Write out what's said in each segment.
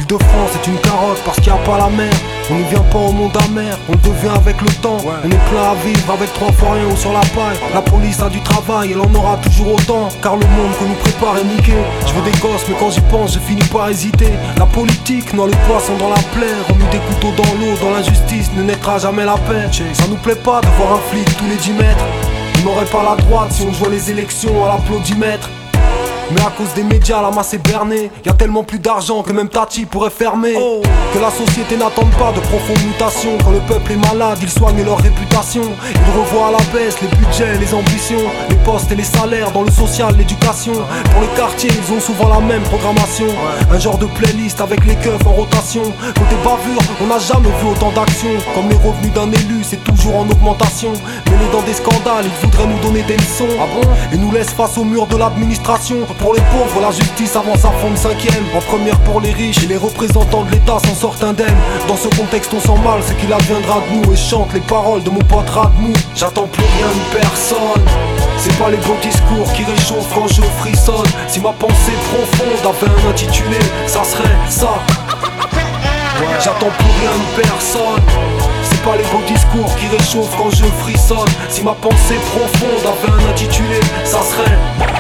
L'Île-de-France est une carotte parce qu'il n'y a pas la mer. On n'y vient pas au monde amer, on le devient avec le temps. On est plein à vivre avec 3 fois rien ou sur la paille. La police a du travail, elle en aura toujours autant. Car le monde qu'on nous prépare est niqué. Je veux des gosses mais quand j'y pense je finis par hésiter. La politique noie les poissons dans la plaie. Remue des couteaux dans l'eau, dans l'injustice ne naîtra jamais la paix. Ça nous plaît pas de voir un flic tous les 10 mètres. On n'aurait pas la droite si on jouait les élections à l'applaudimètre. Mais à cause des médias, la masse est bernée. Y'a tellement plus d'argent que même Tati pourrait fermer. Que la société n'attende pas de profondes mutations. Quand le peuple est malade, ils soignent leur réputation. Ils revoient à la baisse les budgets, les ambitions, les postes et les salaires dans le social, l'éducation. Pour les quartiers, ils ont souvent la même programmation. Un genre de playlist avec les keufs en rotation. Côté bavure, on n'a jamais vu autant d'actions. Comme les revenus d'un élu, c'est toujours en augmentation. Mêlés dans des scandales, ils voudraient nous donner des leçons. Et nous laissent face au mur de l'administration. Pour les pauvres, la justice avance à fond de 5e. En première pour les riches et les représentants de l'État s'en sortent indemnes. Dans ce contexte on sent mal ce qu'il adviendra de nous. Et chante les paroles de mon pote Radmou. J'attends plus rien de personne. C'est pas les beaux discours qui réchauffent quand je frissonne. Si ma pensée profonde avait un intitulé, ça serait ça. J'attends plus rien de personne. C'est pas les beaux discours qui réchauffent quand je frissonne. Si ma pensée profonde avait un intitulé, ça serait.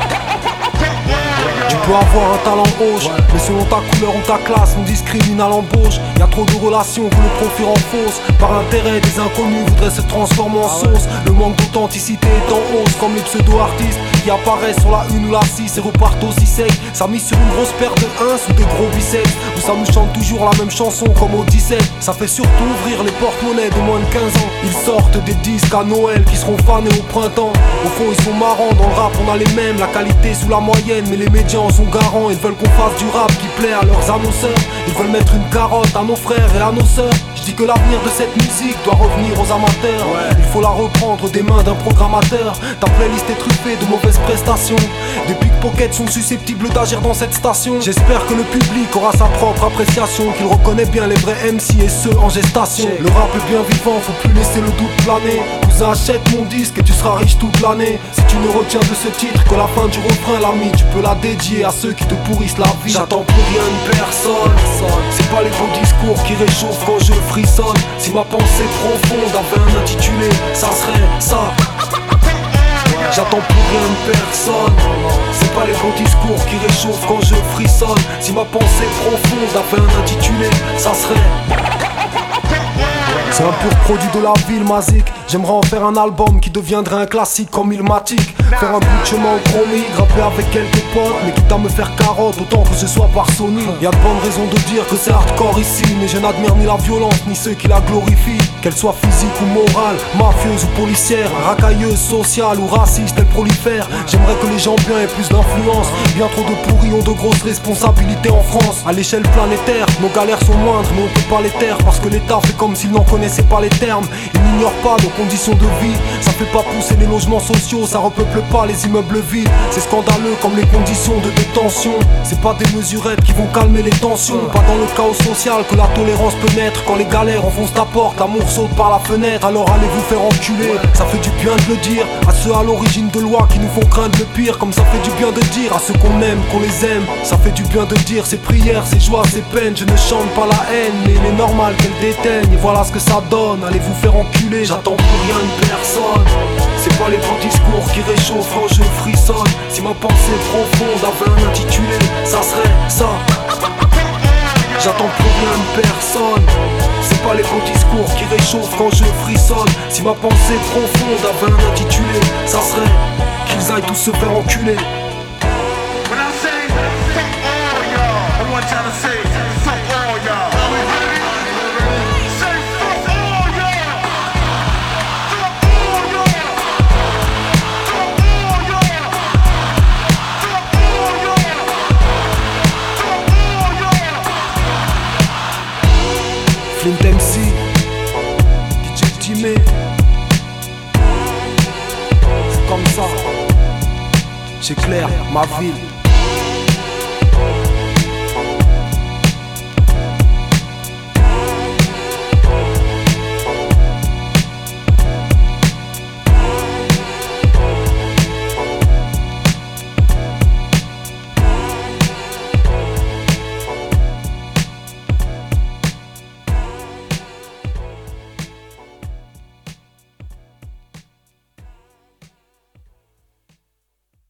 Tu peux avoir un talent gauche, mais selon ta couleur ou ta classe, on discrimine à l'embauche. Y'a trop de relations que le profit rend fausse. Par intérêt, des inconnus voudraient se transformer en sauce. Le manque d'authenticité est en hausse, comme les pseudo-artistes qui apparaissent sur la 1 ou la 6 et repartent aussi sec. Ça mise sur une grosse paire de 1 ou des gros biceps. Où ça nous chante toujours la même chanson comme au 17. Ça fait surtout ouvrir les porte-monnaies de moins de 15 ans. Ils sortent des disques à Noël qui seront fanés au printemps. Au fond ils sont marrants, dans le rap on a les mêmes. La qualité sous la moyenne, mais les médias en sont garants. Ils veulent qu'on fasse du rap qui plaît à leurs annonceurs. Ils veulent mettre une carotte à nos frères et à nos sœurs. Je dis que l'avenir de cette musique doit revenir aux amateurs. Il faut la reprendre des mains d'un programmateur. Ta playlist est truffée de mauvaises prestations. Des pickpockets sont susceptibles d'agir dans cette station. J'espère que le public aura sa propre appréciation, qu'il reconnaît bien les vrais MC et ceux en gestation. Le rap est bien vivant, faut plus laisser le doute planer. Cousin, achète mon disque et tu seras riche toute l'année. Si tu ne retiens de ce titre que la fin du refrain, l'ami, tu peux la dédier à ceux qui te pourrissent la vie. J'attends plus rien de personne. C'est pas les beaux discours qui réchauffent quand je frissonne. Si ma pensée profonde avait un intitulé, ça serait ça. J'attends plus rien de personne. C'est pas les beaux discours qui réchauffent quand je frissonne. Si ma pensée profonde avait un intitulé, ça serait. C'est un pur produit de la ville, Mazik. J'aimerais en faire un album qui deviendrait un classique comme Ilmatic. Faire un bout de chemin au chronique, rapper avec quelques potes. Mais quitte à me faire carotte, autant que ce soit par Sony. Y'a de bonnes raisons de dire que c'est hardcore ici. Mais je n'admire ni la violence, ni ceux qui la glorifient. Qu'elle soit physique ou morale, mafieuse ou policière, racailleuse, sociale ou raciste, elle prolifère. J'aimerais que les gens bien aient plus d'influence. Bien trop de pourris ont de grosses responsabilités en France. À l'échelle planétaire, nos galères sont moindres, mais on peut pas les taire. Parce que l'État fait comme s'il n'en connaissait pas les termes. Il n'ignore pas nos conditions de vie. Ça fait pas pousser les logements sociaux, ça repeuple pas les immeubles vides. C'est scandaleux comme les conditions de détention. C'est pas des mesurettes qui vont calmer les tensions. Pas dans le chaos social que la tolérance peut naître. Quand les galères enfoncent ta porte, l'amour saute par la fenêtre. Alors allez vous faire enculer, ça fait du bien de le dire. À ceux à l'origine de lois qui nous font craindre le pire. Comme ça fait du bien de dire à ceux qu'on aime, qu'on les aime. Ça fait du bien de dire ses prières, ses joies, ses peines. Je ne chante pas la haine, mais il est normal qu'elle déteigne. Et voilà ce que ça donne, allez vous faire enculer. J'attends plus rien de personne. C'est pas les beaux discours qui réchauffent quand je frissonne. Si ma pensée profonde avait un intitulé, ça serait ça. J'attends plus rien de personne. C'est pas les beaux discours qui réchauffent quand je frissonne. Si ma pensée profonde avait un intitulé, ça serait qu'ils aillent tous se faire enculer. When I say fuck all y'all, I want y'all to say fuck all y'all. Say fuck all y'all. Fuck all y'all. Fuck all y'all. Fuck all y'all. Fuck all y'all. Flint MC, DJ Jimmy. C'est comme ça. J'éclaire ma ville.